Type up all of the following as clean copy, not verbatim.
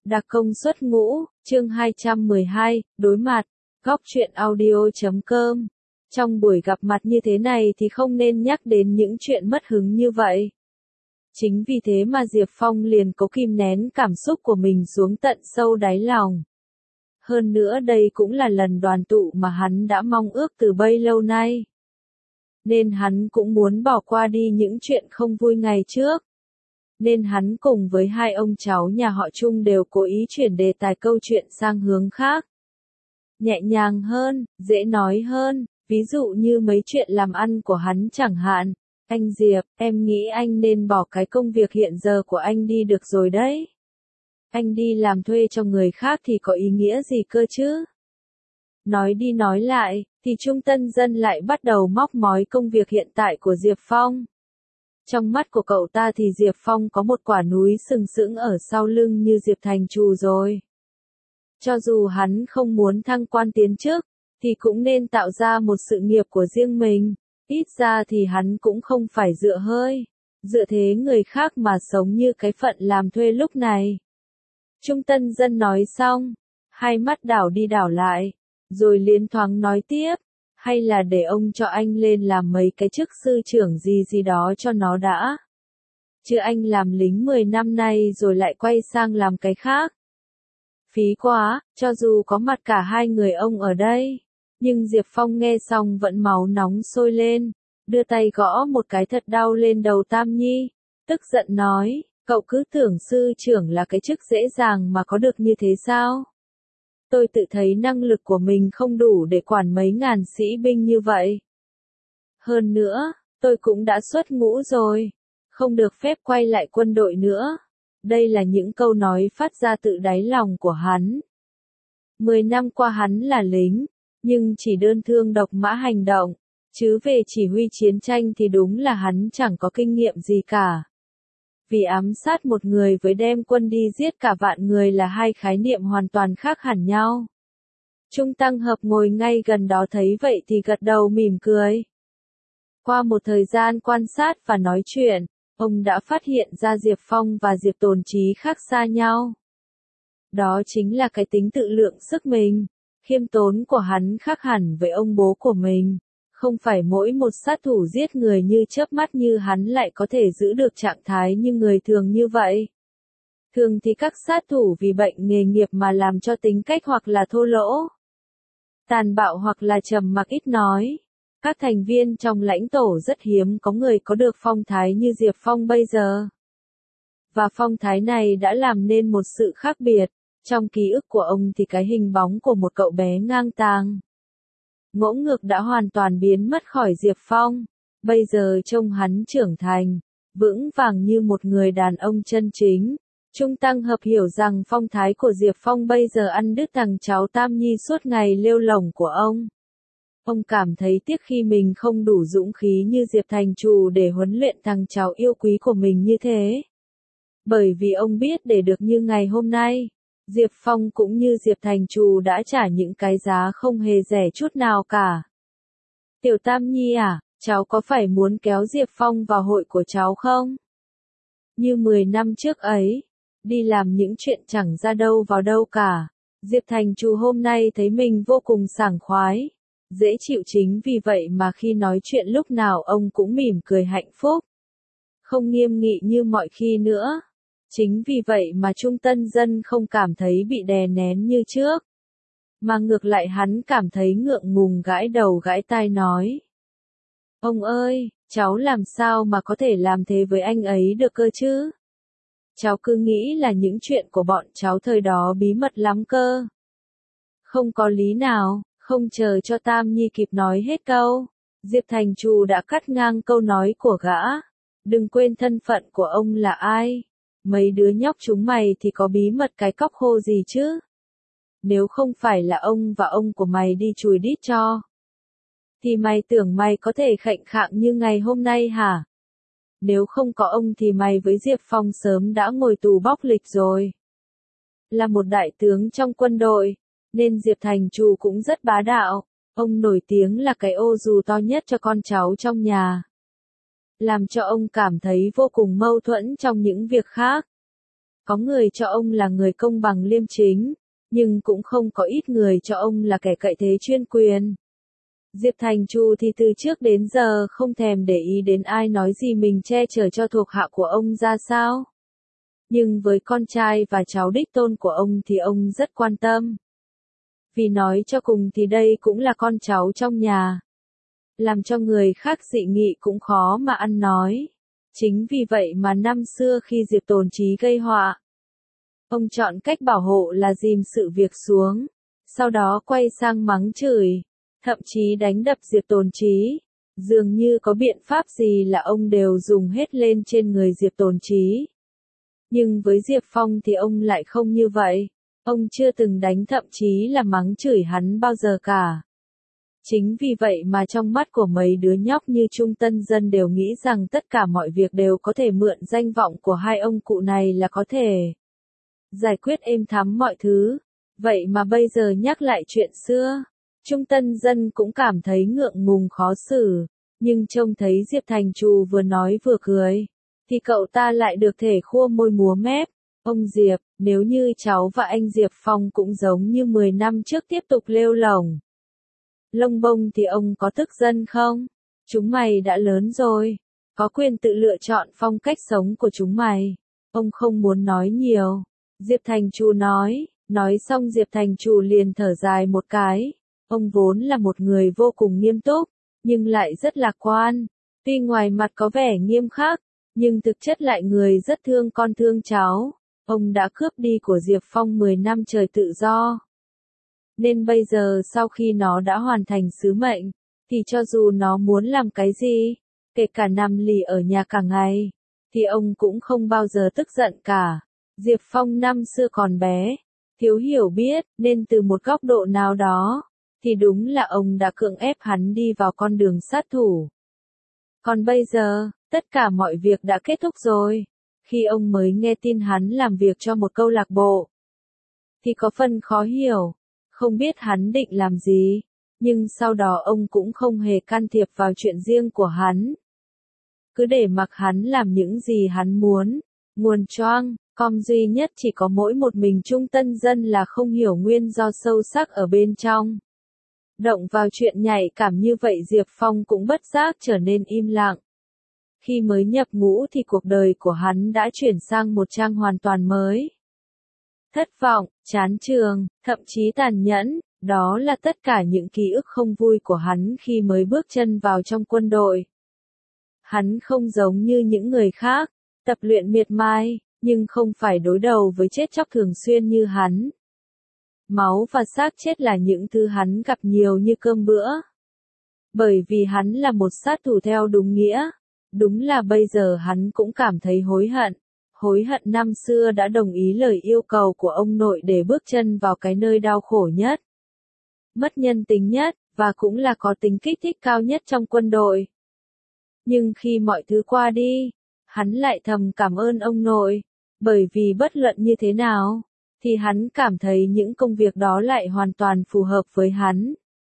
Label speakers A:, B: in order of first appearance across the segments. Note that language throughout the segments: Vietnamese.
A: Đặc công xuất ngũ, chương 212, đối mặt, góc truyện audio.com. Trong buổi gặp mặt như thế này thì không nên nhắc đến những chuyện mất hứng như vậy. Chính vì thế mà Diệp Phong liền cố kìm nén cảm xúc của mình xuống tận sâu đáy lòng. Hơn nữa đây cũng là lần đoàn tụ mà hắn đã mong ước từ bấy lâu nay. Nên hắn cũng muốn bỏ qua đi những chuyện không vui ngày trước. Nên hắn cùng với hai ông cháu nhà họ Trung đều cố ý chuyển đề tài câu chuyện sang hướng khác. Nhẹ nhàng hơn, dễ nói hơn, ví dụ như mấy chuyện làm ăn của hắn chẳng hạn. Anh Diệp, em nghĩ anh nên bỏ cái công việc hiện giờ của anh đi được rồi đấy. Anh đi làm thuê cho người khác thì có ý nghĩa gì cơ chứ? Nói đi nói lại, thì Trung Tân Dân lại bắt đầu móc mói công việc hiện tại của Diệp Phong. Trong mắt của cậu ta thì Diệp Phong có một quả núi sừng sững ở sau lưng như Diệp Thành Trù rồi. Cho dù hắn không muốn thăng quan tiến chức, thì cũng nên tạo ra một sự nghiệp của riêng mình. Ít ra thì hắn cũng không phải dựa thế người khác mà sống như cái phận làm thuê lúc này. Trung Tân Dân nói xong, hai mắt đảo đi đảo lại, rồi liến thoáng nói tiếp, hay là để ông cho anh lên làm mấy cái chức sư trưởng gì đó cho nó đã. Chứ anh làm lính 10 năm nay rồi lại quay sang làm cái khác. Phí quá, cho dù có mặt cả hai người ông ở đây. Nhưng Diệp Phong nghe xong vẫn máu nóng sôi lên, đưa tay gõ một cái thật đau lên đầu Tam Nhi, tức giận nói, cậu cứ tưởng sư trưởng là cái chức dễ dàng mà có được như thế sao? Tôi tự thấy năng lực của mình không đủ để quản mấy ngàn sĩ binh như vậy. Hơn nữa, tôi cũng đã xuất ngũ rồi, không được phép quay lại quân đội nữa. Đây là những câu nói phát ra tự đáy lòng của hắn. 10 năm qua hắn là lính, nhưng chỉ đơn thương độc mã hành động, chứ về chỉ huy chiến tranh thì đúng là hắn chẳng có kinh nghiệm gì cả. Vì ám sát một người với đem quân đi giết cả vạn người là hai khái niệm hoàn toàn khác hẳn nhau. Trung Tăng Hợp ngồi ngay gần đó thấy vậy thì gật đầu mỉm cười. Qua một thời gian quan sát và nói chuyện, ông đã phát hiện ra Diệp Phong và Diệp Tồn Chí khác xa nhau. Đó chính là cái tính tự lượng sức mình. Khiêm tốn của hắn khác hẳn với ông bố của mình. Không phải mỗi một sát thủ giết người như chớp mắt như hắn lại có thể giữ được trạng thái như người thường như vậy. Thường thì các sát thủ vì bệnh nghề nghiệp mà làm cho tính cách hoặc là thô lỗ, tàn bạo hoặc là trầm mặc ít nói. Các thành viên trong lãnh tổ rất hiếm có người có được phong thái như Diệp Phong bây giờ. Và phong thái này đã làm nên một sự khác biệt. Trong ký ức của ông thì cái hình bóng của một cậu bé ngang tàng, ngỗ ngược đã hoàn toàn biến mất khỏi Diệp Phong. Bây giờ trông hắn trưởng thành, vững vàng như một người đàn ông chân chính. Trung Tăng Hợp hiểu rằng phong thái của Diệp Phong bây giờ ăn đứt thằng cháu Tam Nhi suốt ngày lêu lổng của ông. Ông cảm thấy tiếc khi mình không đủ dũng khí như Diệp Thành Trù để huấn luyện thằng cháu yêu quý của mình như thế. Bởi vì ông biết để được như ngày hôm nay, Diệp Phong cũng như Diệp Thành Trù đã trả những cái giá không hề rẻ chút nào cả. Tiểu Tam Nhi à, cháu có phải muốn kéo Diệp Phong vào hội của cháu không? Như 10 năm trước ấy, đi làm những chuyện chẳng ra đâu vào đâu cả. Diệp Thành Trù hôm nay thấy mình vô cùng sảng khoái, dễ chịu, chính vì vậy mà khi nói chuyện lúc nào ông cũng mỉm cười hạnh phúc. Không nghiêm nghị như mọi khi nữa. Chính vì vậy mà Trung Tân Dân không cảm thấy bị đè nén như trước. Mà ngược lại hắn cảm thấy ngượng ngùng gãi đầu gãi tai nói. Ông ơi, cháu làm sao mà có thể làm thế với anh ấy được cơ chứ? Cháu cứ nghĩ là những chuyện của bọn cháu thời đó bí mật lắm cơ. Không có lý nào. Không chờ cho Tam Nhi kịp nói hết câu, Diệp Thành Trù đã cắt ngang câu nói của gã. Đừng quên thân phận của ông là ai. Mấy đứa nhóc chúng mày thì có bí mật cái cóc khô gì chứ? Nếu không phải là ông và ông của mày đi chùi đít cho, thì mày tưởng mày có thể khệnh khạng như ngày hôm nay hả? Nếu không có ông thì mày với Diệp Phong sớm đã ngồi tù bóc lịch rồi. Là một đại tướng trong quân đội, nên Diệp Thành Trù cũng rất bá đạo. Ông nổi tiếng là cái ô dù to nhất cho con cháu trong nhà. Làm cho ông cảm thấy vô cùng mâu thuẫn trong những việc khác. Có người cho ông là người công bằng liêm chính, nhưng cũng không có ít người cho ông là kẻ cậy thế chuyên quyền. Diệp Thành Chu thì từ trước đến giờ không thèm để ý đến ai nói gì mình che chở cho thuộc hạ của ông ra sao. Nhưng với con trai và cháu đích tôn của ông thì ông rất quan tâm. Vì nói cho cùng thì đây cũng là con cháu trong nhà. Làm cho người khác dị nghị cũng khó mà ăn nói. Chính vì vậy mà năm xưa khi Diệp Tồn Chí gây họa, ông chọn cách bảo hộ là dìm sự việc xuống, sau đó quay sang mắng chửi, thậm chí đánh đập Diệp Tồn Chí. Dường như có biện pháp gì là ông đều dùng hết lên trên người Diệp Tồn Chí. Nhưng với Diệp Phong thì ông lại không như vậy. Ông chưa từng đánh thậm chí là mắng chửi hắn bao giờ cả. Chính vì vậy mà trong mắt của mấy đứa nhóc như Trung Tân Dân đều nghĩ rằng tất cả mọi việc đều có thể mượn danh vọng của hai ông cụ này là có thể giải quyết êm thắm mọi thứ. Vậy mà bây giờ nhắc lại chuyện xưa, Trung Tân Dân cũng cảm thấy ngượng ngùng khó xử. Nhưng trông thấy Diệp Thành Trù vừa nói vừa cười, thì cậu ta lại được thể khua môi múa mép. Ông Diệp, nếu như cháu và anh Diệp Phong cũng giống như 10 năm trước tiếp tục lêu lổng lông bông thì ông có tức giận không? Chúng mày đã lớn rồi, có quyền tự lựa chọn phong cách sống của chúng mày. Ông không muốn nói nhiều. Diệp Thành Trù nói xong Diệp Thành Trù liền thở dài một cái. Ông vốn là một người vô cùng nghiêm túc, nhưng lại rất lạc quan. Tuy ngoài mặt có vẻ nghiêm khắc, nhưng thực chất lại người rất thương con thương cháu. Ông đã cướp đi của Diệp Phong 10 năm trời tự do. Nên bây giờ sau khi nó đã hoàn thành sứ mệnh, thì cho dù nó muốn làm cái gì, kể cả nằm lì ở nhà cả ngày, thì ông cũng không bao giờ tức giận cả. Diệp Phong năm xưa còn bé, thiếu hiểu biết, nên từ một góc độ nào đó, thì đúng là ông đã cưỡng ép hắn đi vào con đường sát thủ. Còn bây giờ, tất cả mọi việc đã kết thúc rồi. Khi ông mới nghe tin hắn làm việc cho một câu lạc bộ, thì có phần khó hiểu, không biết hắn định làm gì, nhưng sau đó ông cũng không hề can thiệp vào chuyện riêng của hắn. Cứ để mặc hắn làm những gì hắn muốn. Nguồn choang, com duy nhất chỉ có mỗi một mình Trung Tân Dân là không hiểu nguyên do sâu sắc ở bên trong. Động vào chuyện nhạy cảm như vậy Diệp Phong cũng bất giác trở nên im lặng. Khi mới nhập ngũ thì cuộc đời của hắn đã chuyển sang một trang hoàn toàn mới. Thất vọng, chán trường, thậm chí tàn nhẫn, đó là tất cả những ký ức không vui của hắn khi mới bước chân vào trong quân đội. Hắn không giống như những người khác, tập luyện miệt mài, nhưng không phải đối đầu với chết chóc thường xuyên như hắn. Máu và xác chết là những thứ hắn gặp nhiều như cơm bữa. Bởi vì hắn là một sát thủ theo đúng nghĩa. Đúng là bây giờ hắn cũng cảm thấy hối hận năm xưa đã đồng ý lời yêu cầu của ông nội để bước chân vào cái nơi đau khổ nhất, mất nhân tính nhất, và cũng là có tính kích thích cao nhất trong quân đội. Nhưng khi mọi thứ qua đi, hắn lại thầm cảm ơn ông nội, bởi vì bất luận như thế nào, thì hắn cảm thấy những công việc đó lại hoàn toàn phù hợp với hắn.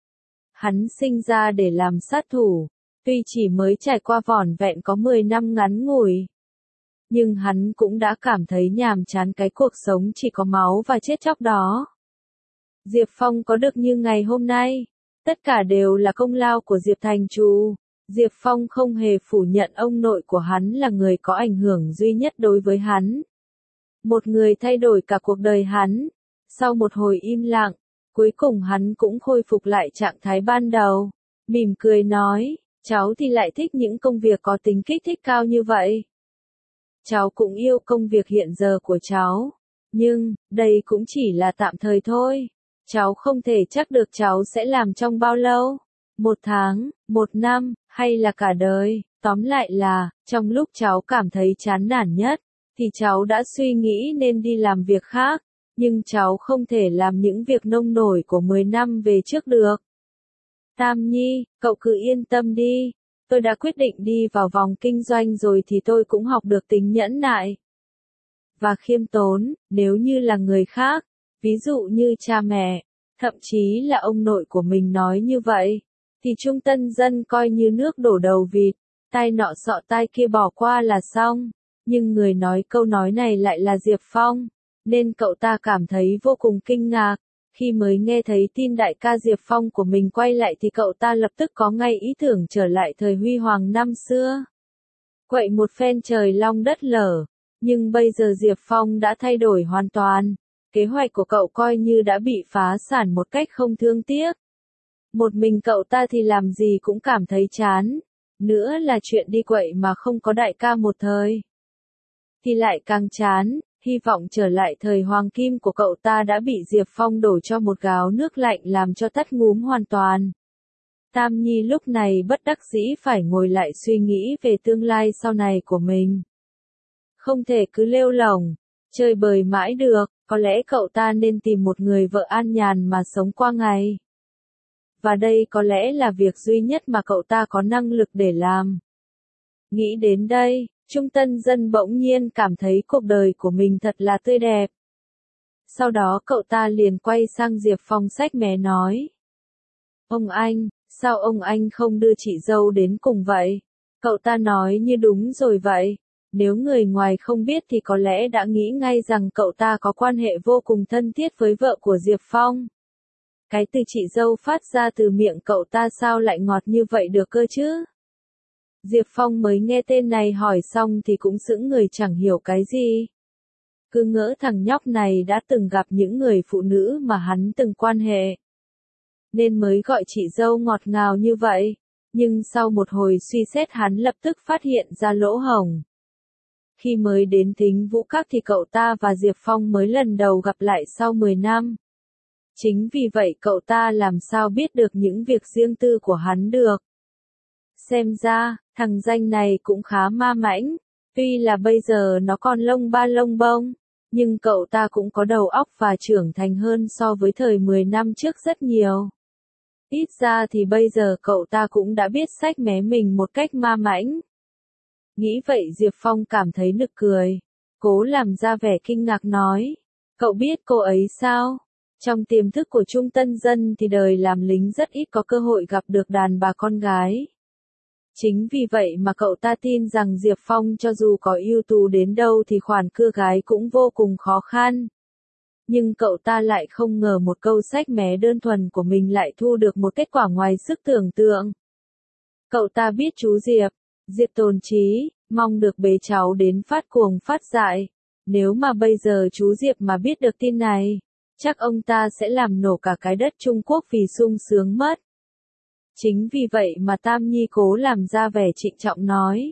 A: Hắn sinh ra để làm sát thủ. Tuy chỉ mới trải qua vỏn vẹn có 10 năm ngắn ngủi, nhưng hắn cũng đã cảm thấy nhàm chán cái cuộc sống chỉ có máu và chết chóc đó. Diệp Phong có được như ngày hôm nay, tất cả đều là công lao của Diệp Thành Trù. Diệp Phong không hề phủ nhận ông nội của hắn là người có ảnh hưởng duy nhất đối với hắn. Một người thay đổi cả cuộc đời hắn. Sau một hồi im lặng, cuối cùng hắn cũng khôi phục lại trạng thái ban đầu. Mỉm cười nói. Cháu thì lại thích những công việc có tính kích thích cao như vậy. Cháu cũng yêu công việc hiện giờ của cháu. Nhưng, đây cũng chỉ là tạm thời thôi. Cháu không thể chắc được cháu sẽ làm trong bao lâu. 1 tháng, 1 năm, hay là cả đời. Tóm lại là, trong lúc cháu cảm thấy chán nản nhất, thì cháu đã suy nghĩ nên đi làm việc khác. Nhưng cháu không thể làm những việc nông nổi của 10 năm về trước được. Tam Nhi, cậu cứ yên tâm đi. Tôi đã quyết định đi vào vòng kinh doanh rồi thì tôi cũng học được tính nhẫn nại và khiêm tốn. Nếu như là người khác, ví dụ như cha mẹ, thậm chí là ông nội của mình nói như vậy, thì Trung Tân Dân coi như nước đổ đầu vịt, tai nọ sọ tai kia bỏ qua là xong. Nhưng người nói câu nói này lại là Diệp Phong, nên cậu ta cảm thấy vô cùng kinh ngạc. Khi mới nghe thấy tin đại ca Diệp Phong của mình quay lại thì cậu ta lập tức có ngay ý tưởng trở lại thời huy hoàng năm xưa. Quậy một phen trời long đất lở, nhưng bây giờ Diệp Phong đã thay đổi hoàn toàn. Kế hoạch của cậu coi như đã bị phá sản một cách không thương tiếc. Một mình cậu ta thì làm gì cũng cảm thấy chán. Nữa là chuyện đi quậy mà không có đại ca một thời thì lại càng chán. Hy vọng trở lại thời hoàng kim của cậu ta đã bị Diệp Phong đổ cho một gáo nước lạnh làm cho tắt ngúm hoàn toàn. Tam Nhi lúc này bất đắc dĩ phải ngồi lại suy nghĩ về tương lai sau này của mình. Không thể cứ lêu lổng, chơi bời mãi được, có lẽ cậu ta nên tìm một người vợ an nhàn mà sống qua ngày. Và đây có lẽ là việc duy nhất mà cậu ta có năng lực để làm. Nghĩ đến đây, Trung Tân Dân bỗng nhiên cảm thấy cuộc đời của mình thật là tươi đẹp. Sau đó cậu ta liền quay sang Diệp Phong xách mé nói. Ông anh, sao ông anh không đưa chị dâu đến cùng vậy? Cậu ta nói như đúng rồi vậy. Nếu người ngoài không biết thì có lẽ đã nghĩ ngay rằng cậu ta có quan hệ vô cùng thân thiết với vợ của Diệp Phong. Cái từ chị dâu phát ra từ miệng cậu ta sao lại ngọt như vậy được cơ chứ? Diệp Phong mới nghe tên này hỏi xong thì cũng sững người chẳng hiểu cái gì. Cứ ngỡ thằng nhóc này đã từng gặp những người phụ nữ mà hắn từng quan hệ. Nên mới gọi chị dâu ngọt ngào như vậy. Nhưng sau một hồi suy xét hắn lập tức phát hiện ra lỗ hổng. Khi mới đến Thính Vũ Các thì cậu ta và Diệp Phong mới lần đầu gặp lại sau 10 năm. Chính vì vậy cậu ta làm sao biết được những việc riêng tư của hắn được. Xem ra, thằng danh này cũng khá ma mãnh, tuy là bây giờ nó còn lông ba lông bông, nhưng cậu ta cũng có đầu óc và trưởng thành hơn so với thời 10 năm trước rất nhiều. Ít ra thì bây giờ cậu ta cũng đã biết xách mé mình một cách ma mãnh. Nghĩ vậy Diệp Phong cảm thấy nực cười, cố làm ra vẻ kinh ngạc nói, cậu biết cô ấy sao? Trong tiềm thức của Trung Tân Dân thì đời làm lính rất ít có cơ hội gặp được đàn bà con gái. Chính vì vậy mà cậu ta tin rằng Diệp Phong cho dù có ưu tú đến đâu thì khoản cưa gái cũng vô cùng khó khăn. Nhưng cậu ta lại không ngờ một câu xách mé đơn thuần của mình lại thu được một kết quả ngoài sức tưởng tượng. Cậu ta biết chú Diệp Tồn Chí, mong được bế cháu đến phát cuồng phát dại. Nếu mà bây giờ chú Diệp mà biết được tin này, chắc ông ta sẽ làm nổ cả cái đất Trung Quốc vì sung sướng mất. Chính vì vậy mà Tam Nhi cố làm ra vẻ trịnh trọng nói.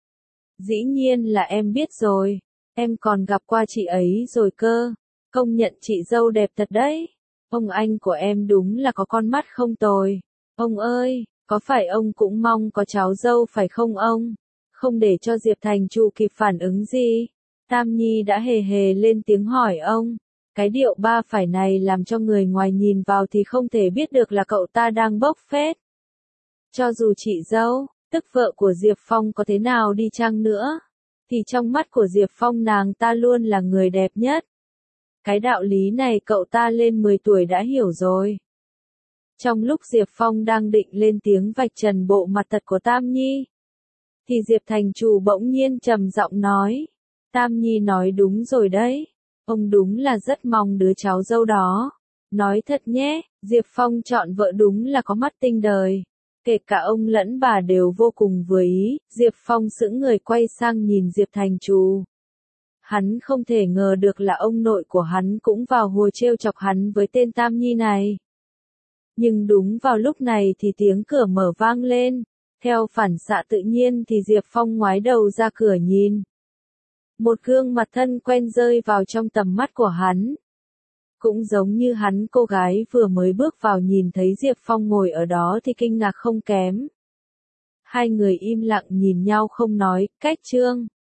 A: Dĩ nhiên là em biết rồi, em còn gặp qua chị ấy rồi cơ, công nhận chị dâu đẹp thật đấy. Ông anh của em đúng là có con mắt không tồi. Ông ơi, có phải ông cũng mong có cháu dâu phải không ông? Không để cho Diệp Thành Chu kịp phản ứng gì, Tam Nhi đã hề hề lên tiếng hỏi ông. Cái điệu ba phải này làm cho người ngoài nhìn vào thì không thể biết được là cậu ta đang bốc phét. Cho dù chị dâu, tức vợ của Diệp Phong có thế nào đi chăng nữa, thì trong mắt của Diệp Phong nàng ta luôn là người đẹp nhất. Cái đạo lý này cậu ta lên 10 tuổi đã hiểu rồi. Trong lúc Diệp Phong đang định lên tiếng vạch trần bộ mặt thật của Tam Nhi, thì Diệp Thành Chủ bỗng nhiên trầm giọng nói, Tam Nhi nói đúng rồi đấy, ông đúng là rất mong đứa cháu dâu đó. Nói thật nhé, Diệp Phong chọn vợ đúng là có mắt tinh đời. Kể cả ông lẫn bà đều vô cùng vừa ý, Diệp Phong sững người quay sang nhìn Diệp Thành Chủ. Hắn không thể ngờ được là ông nội của hắn cũng vào hùa trêu chọc hắn với tên Tam Nhi này. Nhưng đúng vào lúc này thì tiếng cửa mở vang lên, theo phản xạ tự nhiên thì Diệp Phong ngoái đầu ra cửa nhìn. Một gương mặt thân quen rơi vào trong tầm mắt của hắn. Cũng giống như hắn, cô gái vừa mới bước vào nhìn thấy Diệp Phong ngồi ở đó thì kinh ngạc không kém. Hai người im lặng nhìn nhau không nói, cách chương.